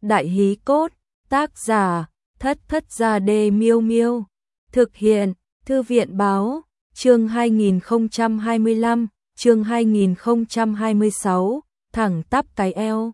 Đại hí cốt, tác giả, Thất Thất Gia Đê Miêu Miêu. Thực hiện, Thư viện báo, chương 2025, chương 2026, thẳng tắp cái eo.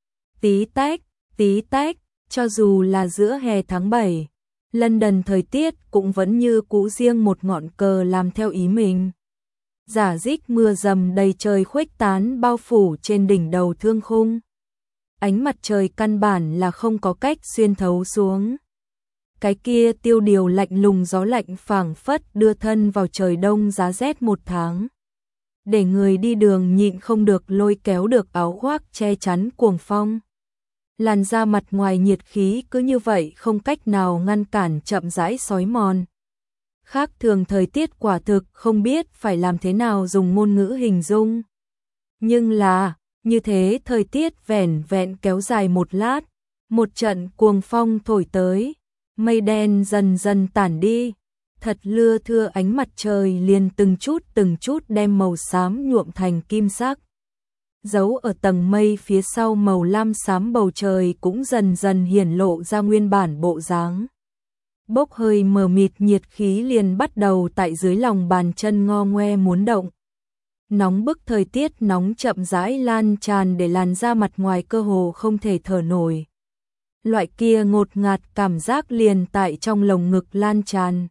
Tí tách, cho dù là giữa hè tháng 7, London thời tiết cũng vẫn như cũ riêng một ngọn cờ làm theo ý mình. Rả rích mưa dầm đầy trời khuếch tán bao phủ trên đỉnh đầu Thương Khung. Ánh mặt trời căn bản là không có cách xuyên thấu xuống. Cái kia tiêu điều lạnh lùng gió lạnh phảng phất đưa thân vào trời đông giá rét một tháng. Để người đi đường nhịn không được lôi kéo được áo khoác che chắn cuồng phong. Làn da mặt ngoài nhiệt khí cứ như vậy không cách nào ngăn cản chậm rãi xói mòn. Khác thường thời tiết quả thực không biết phải làm thế nào dùng ngôn ngữ hình dung. Nhưng là, như thế thời tiết vẻn vẹn kéo dài một lát, một trận cuồng phong thổi tới, mây đen dần dần tản đi, thật lưa thưa ánh mặt trời liền từng chút đem màu xám nhuộm thành kim sắc. Giấu ở tầng mây phía sau màu lam xám bầu trời cũng dần dần hiển lộ ra nguyên bản bộ dáng. Bốc hơi mờ mịt nhiệt khí liền bắt đầu tại dưới lòng bàn chân ngo ngoe muốn động. Nóng bức thời tiết nóng chậm rãi lan tràn để làn da mặt ngoài cơ hồ không thể thở nổi. Loại kia ngột ngạt cảm giác liền tại trong lồng ngực lan tràn.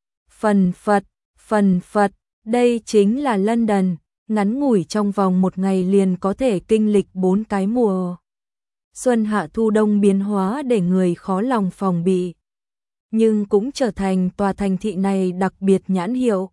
Phần phật, đây chính là London, ngắn ngủi trong vòng một ngày liền có thể kinh lịch 4 cái mùa. Xuân hạ thu đông biến hóa để người khó lòng phòng bị. Nhưng cũng trở thành tòa thành thị này đặc biệt nhãn hiệu.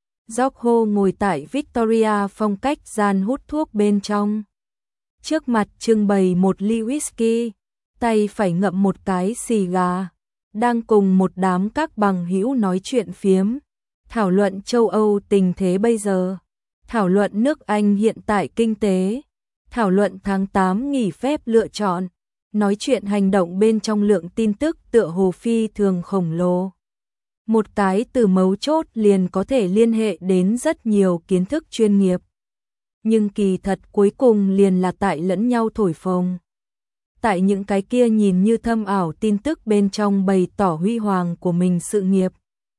George ngồi tại Victoria phong cách gian hút thuốc bên trong. Trước mặt trưng bày một ly whisky, tay phải ngậm một cái xì gà, đang cùng một đám các bằng hữu nói chuyện phiếm, thảo luận châu Âu tình thế bây giờ, thảo luận nước Anh hiện tại kinh tế, thảo luận tháng 8 nghỉ phép lựa chọn, nói chuyện hành động bên trong lượng tin tức tựa hồ phi thường khổng lồ. Một cái từ mấu chốt liền có thể liên hệ đến rất nhiều kiến thức chuyên nghiệp. Nhưng kỳ thật cuối cùng liền là tại lẫn nhau thổi phồng. Tại những cái kia nhìn như thâm ảo tin tức bên trong bày tỏ huy hoàng của mình sự nghiệp.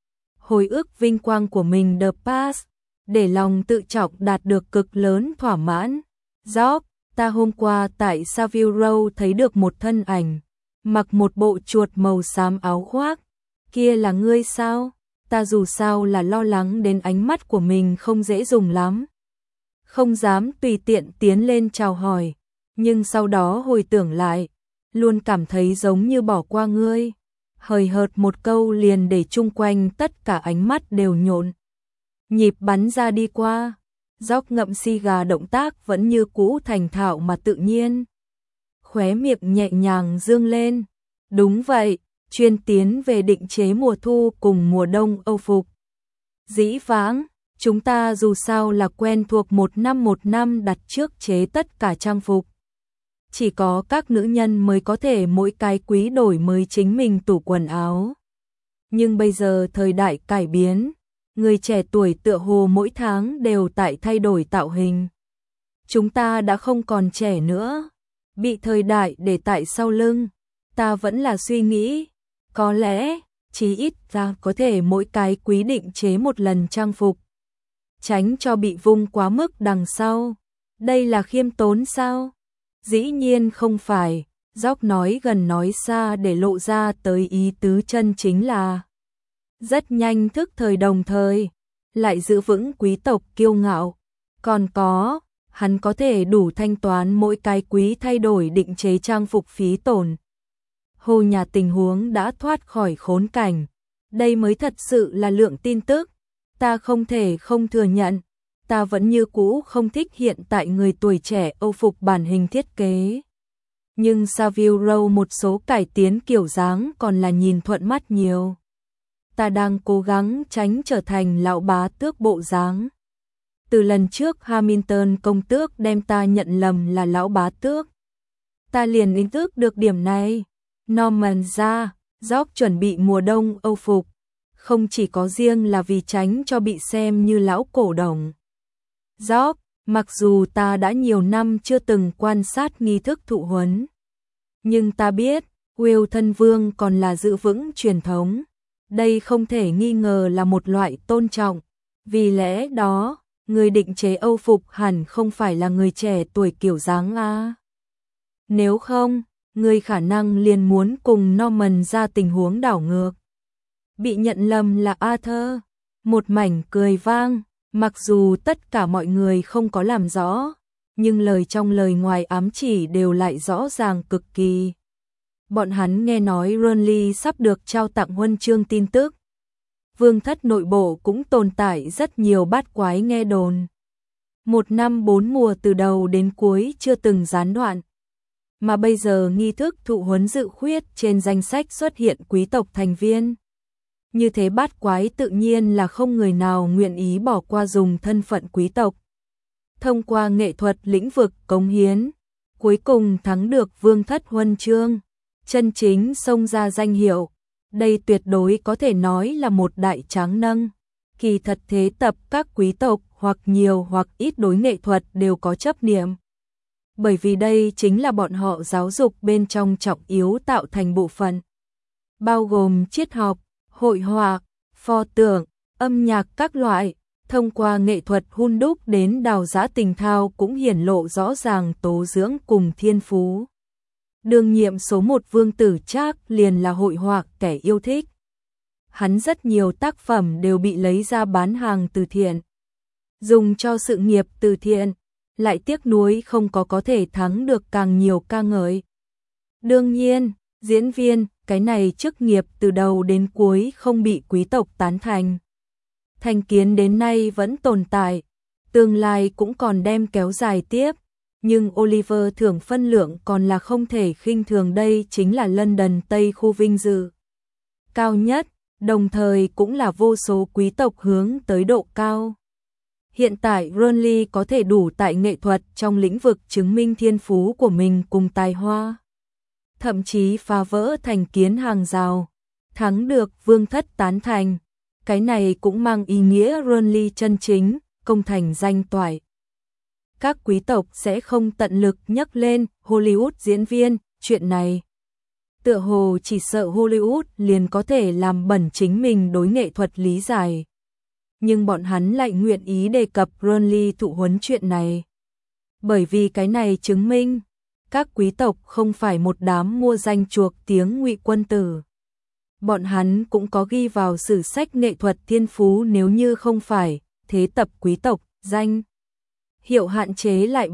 Hồi ức vinh quang của mình the past, để lòng tự trọng đạt được cực lớn thỏa mãn. George, ta hôm qua tại Savile Row thấy được một thân ảnh, mặc một bộ chuột màu xám áo khoác. Kia là ngươi sao? Ta dù sao là lo lắng đến ánh mắt của mình không dễ dùng lắm. Không dám tùy tiện tiến lên chào hỏi, nhưng sau đó hồi tưởng lại, luôn cảm thấy giống như bỏ qua ngươi. Hời hợt một câu liền để chung quanh tất cả ánh mắt đều nhộn nhịp bắn ra đi qua. George ngậm xì gà động tác vẫn như cũ thành thạo mà tự nhiên. Khóe miệng nhẹ nhàng dương lên. Đúng vậy, chuyên tiến về định chế mùa thu cùng mùa đông Âu phục. Dĩ vãng, chúng ta dù sao là quen thuộc một năm đặt trước chế tất cả trang phục. Chỉ có các nữ nhân mới có thể mỗi cái quý đổi mới chính mình tủ quần áo. Nhưng bây giờ thời đại cải biến, người trẻ tuổi tựa hồ mỗi tháng đều tại thay đổi tạo hình. Chúng ta đã không còn trẻ nữa, bị thời đại để tại sau lưng. Ta vẫn là suy nghĩ, có lẽ, chí ít ta có thể mỗi cái quý định chế một lần trang phục. Tránh cho bị vung quá mức đằng sau. Đây là khiêm tốn sao? Dĩ nhiên không phải, George nói gần nói xa để lộ ra tới ý tứ chân chính là rất nhanh thức thời đồng thời, lại giữ vững quý tộc kiêu ngạo. Còn có, hắn có thể đủ thanh toán mỗi cái quý thay đổi định chế trang phục phí tổn. Hồ nhà tình huống đã thoát khỏi khốn cảnh. Đây mới thật sự là lượng tin tức. Ta không thể không thừa nhận. Ta vẫn như cũ không thích hiện tại người tuổi trẻ Âu phục bản hình thiết kế. Nhưng Savile Row một số cải tiến kiểu dáng còn là nhìn thuận mắt nhiều. Ta đang cố gắng tránh trở thành lão bá tước bộ dáng. Từ lần trước Hamilton công tước đem ta nhận lầm là lão bá tước. Ta liền ý thức được điểm này. Norman ra, George chuẩn bị mùa đông Âu phục, không chỉ có riêng là vì tránh cho bị xem như lão cổ đồng. George, mặc dù ta đã nhiều năm chưa từng quan sát nghi thức thụ huấn, Nhưng ta biết, Will thân vương còn là giữ vững truyền thống. Đây không thể nghi ngờ là một loại tôn trọng. Vì lẽ đó, người định chế Âu phục hẳn không phải là người trẻ tuổi kiểu dáng a. Nếu không, người khả năng liền muốn cùng Norman ra tình huống đảo ngược. Bị nhận lầm là Arthur. Một mảnh cười vang, mặc dù tất cả mọi người không có làm rõ, nhưng lời trong lời ngoài ám chỉ đều lại rõ ràng cực kỳ. Bọn hắn nghe nói Renly sắp được trao tặng huân chương tin tức. Vương thất nội bộ cũng tồn tại rất nhiều bát quái nghe đồn. 1 năm 4 mùa từ đầu đến cuối chưa từng gián đoạn. Mà bây giờ nghi thức thụ huấn dự khuyết trên danh sách xuất hiện quý tộc thành viên. Như thế bát quái tự nhiên là không người nào nguyện ý bỏ qua dùng thân phận quý tộc. Thông qua nghệ thuật lĩnh vực cống hiến, cuối cùng thắng được vương thất huân chương, chân chính xông ra danh hiệu. Đây tuyệt đối có thể nói là một đại tráng nâng. Kỳ thật thế tập các quý tộc hoặc nhiều hoặc ít đối nghệ thuật đều có chấp niệm. Bởi vì đây chính là bọn họ giáo dục bên trong trọng yếu tạo thành bộ phận. Bao gồm triết học, hội họa, pho tượng, âm nhạc các loại, thông qua nghệ thuật hun đúc đến đào giã tình thao cũng hiển lộ rõ ràng tố dưỡng cùng thiên phú. Đương nhiệm số 1 Vương Tử Trác liền là hội họa kẻ yêu thích. Hắn rất nhiều tác phẩm đều bị lấy ra bán hàng từ thiện, dùng cho sự nghiệp từ thiện, lại tiếc nuối không có thể thắng được càng nhiều ca ngợi. Đương nhiên, diễn viên, cái này chức nghiệp từ đầu đến cuối không bị quý tộc tán thành. Thành kiến đến nay vẫn tồn tại, tương lai cũng còn đem kéo dài tiếp, nhưng Oliver thưởng phân lượng còn là không thể khinh thường. Đây chính là London Tây khu vinh dự cao nhất, đồng thời cũng là vô số quý tộc hướng tới độ cao. Hiện tại Renly có thể đủ tại nghệ thuật trong lĩnh vực chứng minh thiên phú của mình cùng tài hoa, thậm chí phá vỡ thành kiến hàng rào, thắng được vương thất tán thành. Cái này cũng mang ý nghĩa Renly chân chính, công thành danh toại. Các quý tộc sẽ không tận lực nhắc lên Hollywood diễn viên, chuyện này. Tựa hồ chỉ sợ Hollywood liền có thể làm bẩn chính mình đối nghệ thuật lý giải. Nhưng bọn hắn lại nguyện ý đề cập Renly thụ huấn chuyện này. Bởi vì cái này chứng minh, các quý tộc không phải một đám mua danh chuộc tiếng ngụy quân tử. Bọn hắn cũng có ghi vào sử sách nghệ thuật thiên phú, nếu như không phải thế tập quý tộc, danh hiệu hạn chế lại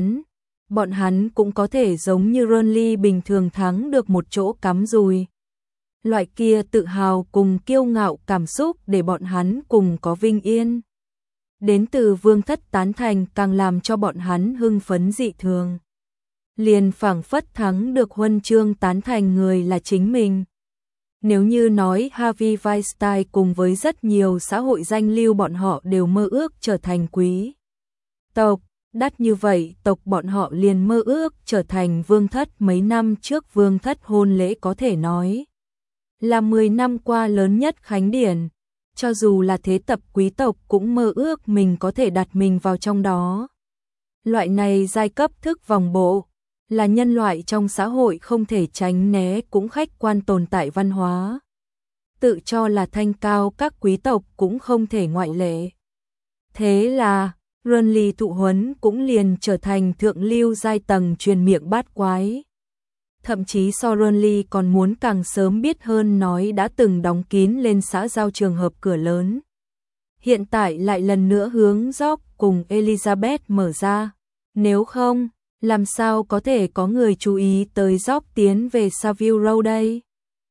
bọn hắn cũng có thể giống như Renly bình thường thắng được một chỗ cắm dùi. Loại kia tự hào cùng kiêu ngạo cảm xúc để bọn hắn cùng có vinh yên. Đến từ vương thất tán thành càng làm cho bọn hắn hưng phấn dị thường. Liền phảng phất thắng được huân chương tán thành người là chính mình. Nếu như nói Harvey Weinstein cùng với rất nhiều xã hội danh lưu bọn họ đều mơ ước trở thành quý tộc, đắt như vậy tộc bọn họ liền mơ ước trở thành vương thất. Mấy năm trước vương thất hôn lễ có thể nói là 10 năm qua lớn nhất khánh điển. Cho dù là thế tập quý tộc cũng mơ ước mình có thể đặt mình vào trong đó. Loại này giai cấp thức vòng bộ là nhân loại trong xã hội không thể tránh né cũng khách quan tồn tại văn hóa. Tự cho là thanh cao các quý tộc cũng không thể ngoại lệ. Thế là, Renly thụ huấn cũng liền trở thành thượng lưu giai tầng truyền miệng bát quái. Thậm chí so Renly còn muốn càng sớm biết hơn, nói đã từng đóng kín lên xã giao trường hợp cửa lớn. Hiện tại lại lần nữa hướng George cùng Elizabeth mở ra. Nếu không, làm sao có thể có người chú ý tới George tiến về Savile Row đây?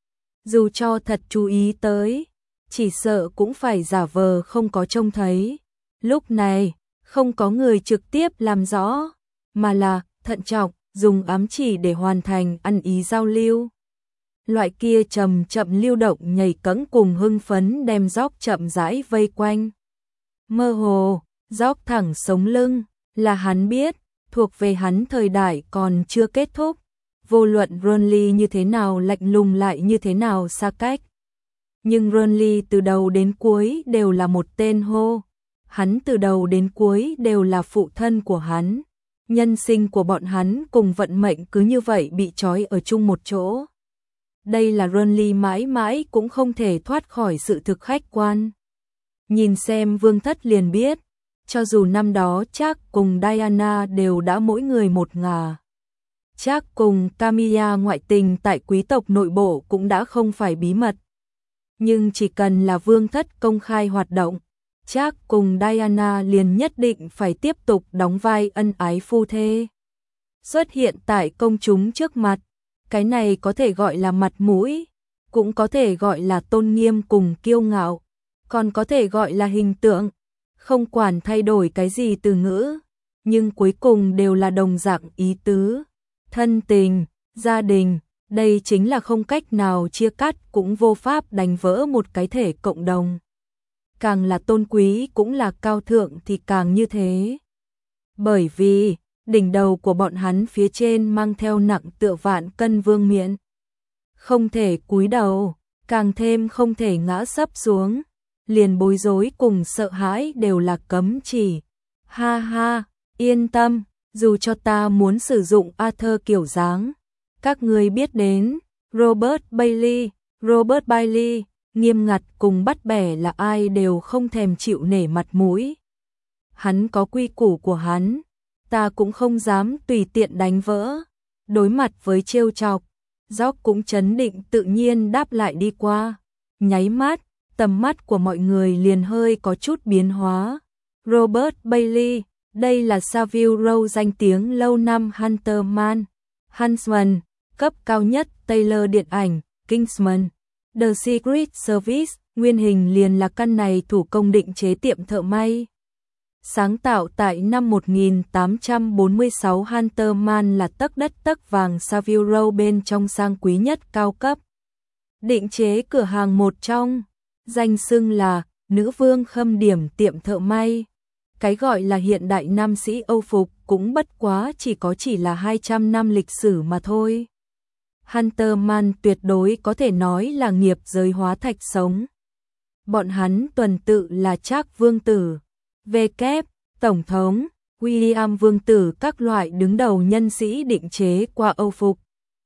Dù cho thật chú ý tới, chỉ sợ cũng phải giả vờ không có trông thấy. Lúc này, không có người trực tiếp làm rõ, mà là thận trọng, dùng ám chỉ để hoàn thành ăn ý giao lưu. Loại kia chậm chậm lưu động nhảy cẫng cùng hưng phấn đem George chậm rãi vây quanh. Mơ hồ, George thẳng sống lưng, là hắn biết, thuộc về hắn thời đại còn chưa kết thúc. Vô luận Renly như thế nào lạnh lùng lại như thế nào xa cách. Nhưng Renly từ đầu đến cuối đều là một tên hô. Hắn từ đầu đến cuối đều là phụ thân của hắn. Nhân sinh của bọn hắn cùng vận mệnh cứ như vậy bị trói ở chung một chỗ. Đây là Renly mãi mãi cũng không thể thoát khỏi sự thực khách quan. Nhìn xem Vương Thất liền biết, cho dù năm đó Jack cùng Diana đều đã mỗi người một ngả. Jack cùng Camilla ngoại tình tại quý tộc nội bộ cũng đã không phải bí mật. Nhưng chỉ cần là Vương Thất công khai hoạt động, Jack cùng Diana liền nhất định phải tiếp tục đóng vai ân ái phu thê. Xuất hiện tại công chúng trước mặt, cái này có thể gọi là mặt mũi, cũng có thể gọi là tôn nghiêm cùng kiêu ngạo, còn có thể gọi là hình tượng, không quản thay đổi cái gì từ ngữ, nhưng cuối cùng đều là đồng dạng ý tứ. Thân tình, gia đình, đây chính là không cách nào chia cắt cũng vô pháp đánh vỡ một cái thể cộng đồng. Càng là tôn quý cũng là cao thượng thì càng như thế. Bởi vì, đỉnh đầu của bọn hắn phía trên mang theo nặng tựa vạn cân vương miện. Không thể cúi đầu, càng thêm không thể ngã sấp xuống, liền bối rối cùng sợ hãi đều là cấm chỉ. Ha ha, yên tâm, dù cho ta muốn sử dụng Arthur kiểu dáng, các ngươi biết đến, Robert Bailey, nghiêm ngặt cùng bắt bẻ là ai đều không thèm chịu nể mặt mũi. Hắn có quy củ của hắn, ta cũng không dám tùy tiện đánh vỡ. Đối mặt với trêu chọc, Jock cũng trấn định tự nhiên đáp lại đi qua. Nháy mắt, tầm mắt của mọi người liền hơi có chút biến hóa. Robert Bailey, đây là Savile Row danh tiếng lâu năm Huntsman, cấp cao nhất Taylor điện ảnh, Kingsman, The Secret Service, nguyên hình liền là căn này thủ công định chế tiệm thợ may. Sáng tạo tại năm 1846, Hunterman là tấc đất tấc vàng Savile Row bên trong sang quý nhất cao cấp. Định chế cửa hàng một trong, danh xưng là nữ vương khâm điểm tiệm thợ may. Cái gọi là hiện đại nam sĩ Âu phục cũng bất quá chỉ là 200 năm lịch sử mà thôi. Hunterman tuyệt đối có thể nói là nghiệp giới hóa thạch sống. Bọn hắn tuần tự là Trác vương tử, V.K. Tổng thống, William vương tử các loại đứng đầu nhân sĩ định chế qua Âu phục.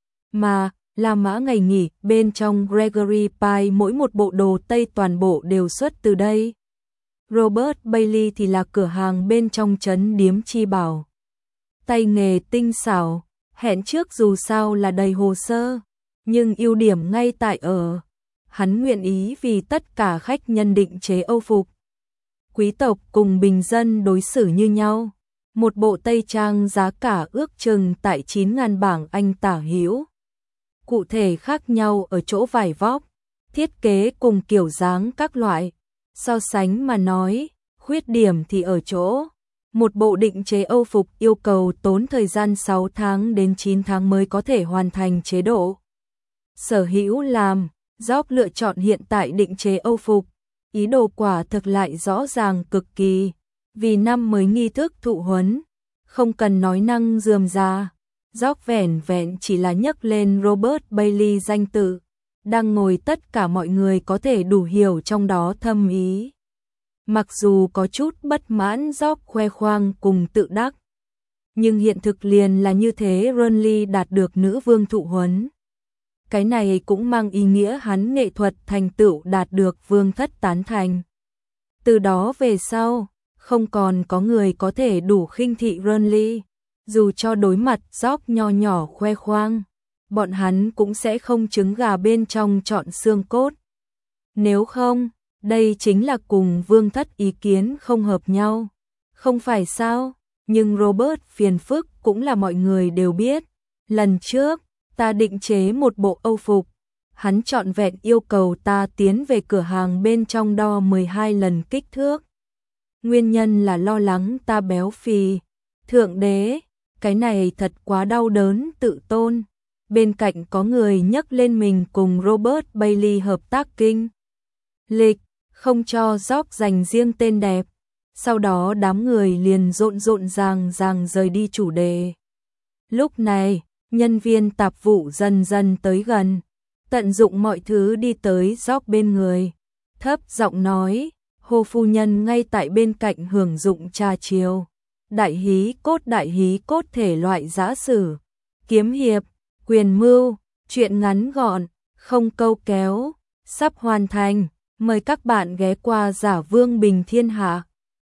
Mà, La Mã ngày nghỉ bên trong Gregory Pie mỗi một bộ đồ Tây toàn bộ đều xuất từ đây. Robert Bailey thì là cửa hàng bên trong trấn điếm chi bảo. Tay nghề tinh xảo, hẹn trước dù sao là đầy hồ sơ, nhưng ưu điểm ngay tại ở, hắn nguyện ý vì tất cả khách nhân định chế Âu phục. Quý tộc cùng bình dân đối xử như nhau. Một bộ tây trang giá cả ước chừng tại 9.000 bảng Anh tả hữu. Cụ thể khác nhau ở chỗ vải vóc, thiết kế cùng kiểu dáng các loại. So sánh mà nói, khuyết điểm thì ở chỗ, một bộ định chế Âu phục yêu cầu tốn thời gian 6 tháng đến 9 tháng mới có thể hoàn thành chế độ. Sở hữu làm, Job lựa chọn hiện tại định chế Âu phục, ý đồ quả thực lại rõ ràng cực kỳ, vì năm mới nghi thức thụ huấn, không cần nói năng rườm rà. Job vẻn vẹn chỉ là nhắc lên Robert Bailey danh tự, đang ngồi tất cả mọi người có thể đủ hiểu trong đó thâm ý. Mặc dù có chút bất mãn Job khoe khoang cùng tự đắc, nhưng hiện thực liền là như thế. Renly đạt được nữ vương thụ huấn. Cái này cũng mang ý nghĩa hắn nghệ thuật thành tựu đạt được vương thất tán thành. Từ đó về sau, không còn có người có thể đủ khinh thị Renly, dù cho đối mặt Job nho nhỏ khoe khoang, bọn hắn cũng sẽ không trứng gà bên trong chọn xương cốt. Nếu không, đây chính là cùng vương thất ý kiến không hợp nhau. Không phải sao, nhưng Robert phiền phức cũng là mọi người đều biết. Lần trước, ta định chế một bộ Âu phục, hắn trọn vẹn yêu cầu ta tiến về cửa hàng bên trong đo 12 lần kích thước. Nguyên nhân là lo lắng ta béo phì. Thượng đế, cái này thật quá đau đớn tự tôn. Bên cạnh có người nhắc lên mình cùng Robert Bailey hợp tác kinh lịch, không cho Job dành riêng tên đẹp. Sau đó đám người liền rộn ràng rời đi chủ đề. Lúc này, nhân viên tạp vụ dần dần tới gần, tận dụng mọi thứ đi tới Job bên người, thấp giọng nói, Hồ phu nhân ngay tại bên cạnh hưởng dụng trà chiều. đại hí cốt thể loại giã sử, kiếm hiệp, quyền mưu, truyện ngắn gọn, không câu kéo, sắp hoàn thành. Mời các bạn ghé qua Giả Vương Bình Thiên Hạ.